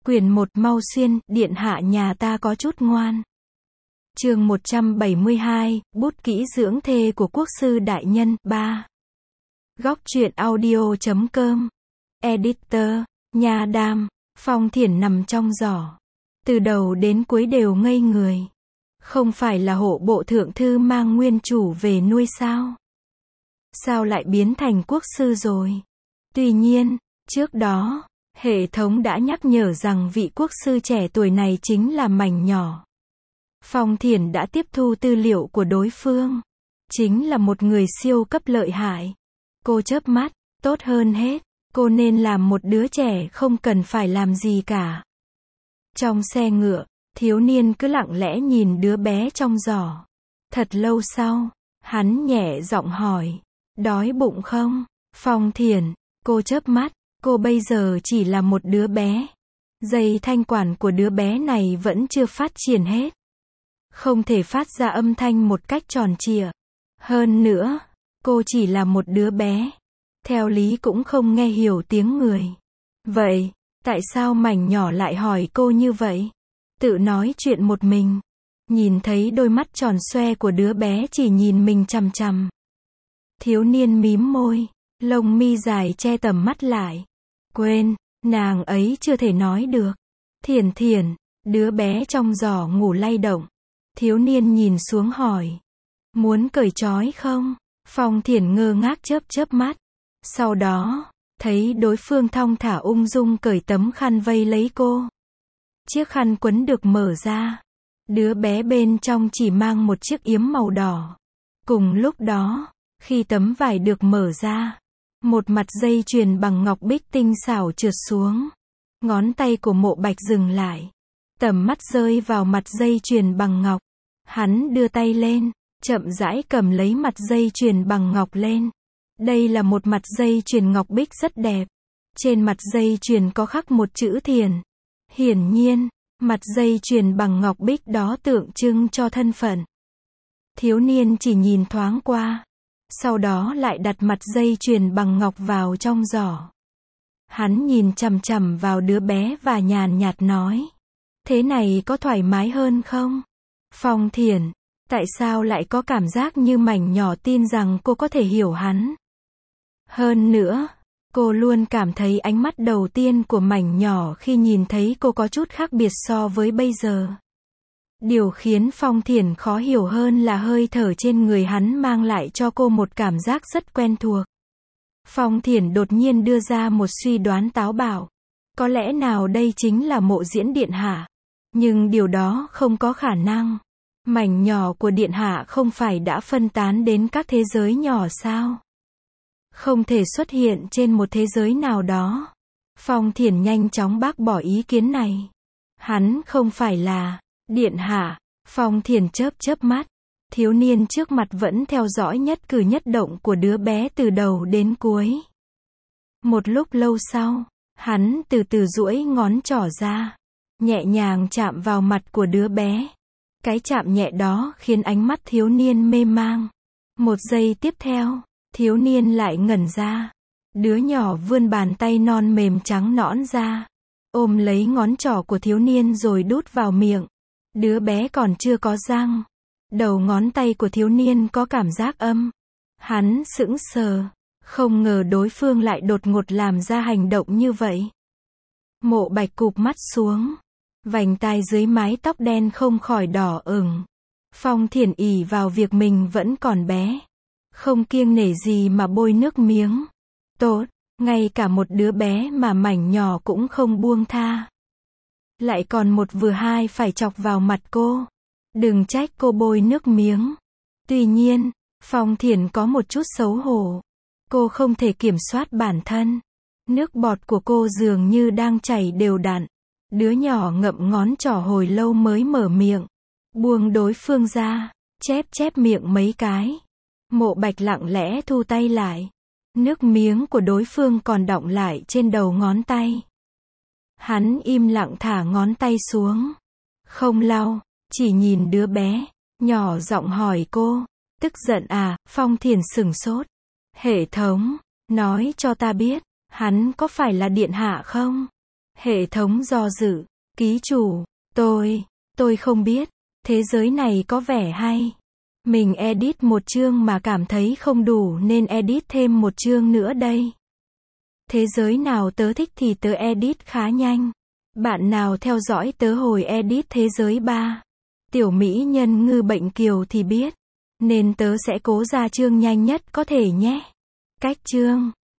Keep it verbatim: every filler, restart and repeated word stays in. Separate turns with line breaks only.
Quyển một Mau Xuyên, điện hạ nhà ta có chút ngoan. Chương một trăm bảy mươi hai, bút kỹ dưỡng thê của quốc sư đại nhân, ba. Góc truyện audio chấm com. Editor, Nha Đam, Phong Thiển nằm trong giỏ. Từ đầu đến cuối đều ngây người. Không phải là hộ bộ thượng thư mang nguyên chủ về nuôi sao? Sao lại biến thành quốc sư rồi? Tuy nhiên, trước đó, hệ thống đã nhắc nhở rằng vị quốc sư trẻ tuổi này chính là Mảnh Nhỏ. Phong Thiển đã tiếp thu tư liệu của đối phương. Chính là một người siêu cấp lợi hại. Cô chớp mắt, tốt hơn hết, cô nên làm một đứa trẻ không cần phải làm gì cả. Trong xe ngựa, thiếu niên cứ lặng lẽ nhìn đứa bé trong giỏ. Thật lâu sau, hắn nhẹ giọng hỏi, đói bụng không? Phong Thiển, cô chớp mắt, cô bây giờ chỉ là một đứa bé. Dây thanh quản của đứa bé này vẫn chưa phát triển hết. Không thể phát ra âm thanh một cách tròn trịa. Hơn nữa, cô chỉ là một đứa bé. Theo lý cũng không nghe hiểu tiếng người. Vậy, tại sao Mảnh Nhỏ lại hỏi cô như vậy? Tự nói chuyện một mình. Nhìn thấy đôi mắt tròn xoe của đứa bé chỉ nhìn mình chằm chằm. Thiếu niên mím môi, lông mi dài che tầm mắt lại. Quên, nàng ấy chưa thể nói được. Thiển Thiển, đứa bé trong giỏ ngủ lay động. Thiếu niên nhìn xuống hỏi. Muốn cởi trói không? Phong Thiển ngơ ngác chớp chớp mắt. Sau đó, thấy đối phương thong thả ung dung cởi tấm khăn vây lấy cô. Chiếc khăn quấn được mở ra. Đứa bé bên trong chỉ mang một chiếc yếm màu đỏ. Cùng lúc đó, khi tấm vải được mở ra, một mặt dây chuyền bằng ngọc bích tinh xảo trượt xuống. Ngón tay của Mộ Bạch dừng lại. Tầm mắt rơi vào mặt dây chuyền bằng ngọc. Hắn đưa tay lên, chậm rãi cầm lấy mặt dây chuyền bằng ngọc lên. Đây là một mặt dây chuyền ngọc bích rất đẹp. Trên mặt dây chuyền có khắc một chữ Thiền. Hiển nhiên, mặt dây chuyền bằng ngọc bích đó tượng trưng cho thân phận. Thiếu niên chỉ nhìn thoáng qua. Sau đó lại đặt mặt dây chuyền bằng ngọc vào trong giỏ. Hắn nhìn chằm chằm vào đứa bé và nhàn nhạt nói. Thế này có thoải mái hơn không? Phong Thiển, tại sao lại có cảm giác như Mảnh Nhỏ tin rằng cô có thể hiểu hắn? Hơn nữa, cô luôn cảm thấy ánh mắt đầu tiên của Mảnh Nhỏ khi nhìn thấy cô có chút khác biệt so với bây giờ. Điều khiến Phong Thiển khó hiểu hơn là hơi thở trên người hắn mang lại cho cô một cảm giác rất quen thuộc. Phong Thiển đột nhiên đưa ra một suy đoán táo bạo. Có lẽ nào đây chính là Mộ Diễn điện hạ? Nhưng điều đó không có khả năng. Mảnh Nhỏ của điện hạ không phải đã phân tán đến các thế giới nhỏ sao? Không thể xuất hiện trên một thế giới nào đó. Phong Thiển nhanh chóng bác bỏ ý kiến này. Hắn không phải là điện hạ. Phong Thiển chớp chớp mắt. Thiếu niên trước mặt vẫn theo dõi nhất cử nhất động của đứa bé từ đầu đến cuối. Một lúc lâu sau, hắn từ từ duỗi ngón trỏ ra, nhẹ nhàng chạm vào mặt của đứa bé. Cái chạm nhẹ đó khiến ánh mắt thiếu niên mê mang. Một giây tiếp theo, thiếu niên lại ngẩn ra. Đứa nhỏ vươn bàn tay non mềm trắng nõn ra, ôm lấy ngón trỏ của thiếu niên rồi đút vào miệng. Đứa bé còn chưa có răng. Đầu ngón tay của thiếu niên có cảm giác âm. Hắn sững sờ, không ngờ đối phương lại đột ngột làm ra hành động như vậy. Mộ Bạch cụp mắt xuống. Vành tai dưới mái tóc đen không khỏi đỏ ửng. Phong Thiển ỷ vào việc mình vẫn còn bé. Không kiêng nể gì mà bôi nước miếng. Tốt, ngay cả một đứa bé mà Mảnh Nhỏ cũng không buông tha. Lại còn một vừa hai phải chọc vào mặt cô. Đừng trách cô bôi nước miếng. Tuy nhiên, Phong Thiển có một chút xấu hổ. Cô không thể kiểm soát bản thân. Nước bọt của cô dường như đang chảy đều đặn. Đứa nhỏ ngậm ngón trỏ hồi lâu mới mở miệng. Buông đối phương ra, chép chép miệng mấy cái. Mộ Bạch lặng lẽ thu tay lại. Nước miếng của đối phương còn đọng lại trên đầu ngón tay. Hắn im lặng thả ngón tay xuống. Không lau, chỉ nhìn đứa bé, nhỏ giọng hỏi cô. Tức giận à? Phong Thiển sửng sốt. Hệ thống, nói cho ta biết, hắn có phải là điện hạ không? Hệ thống do dự. Ký chủ. Tôi. Tôi không biết. Thế giới này có vẻ hay. Mình edit một chương mà cảm thấy không đủ nên edit thêm một chương nữa đây. Thế giới nào tớ thích thì tớ edit khá nhanh. Bạn nào theo dõi tớ hồi edit thế giới ba. Tiểu mỹ nhân ngư bệnh kiều thì biết. Nên tớ sẽ cố ra chương nhanh nhất có thể nhé. Cách chương.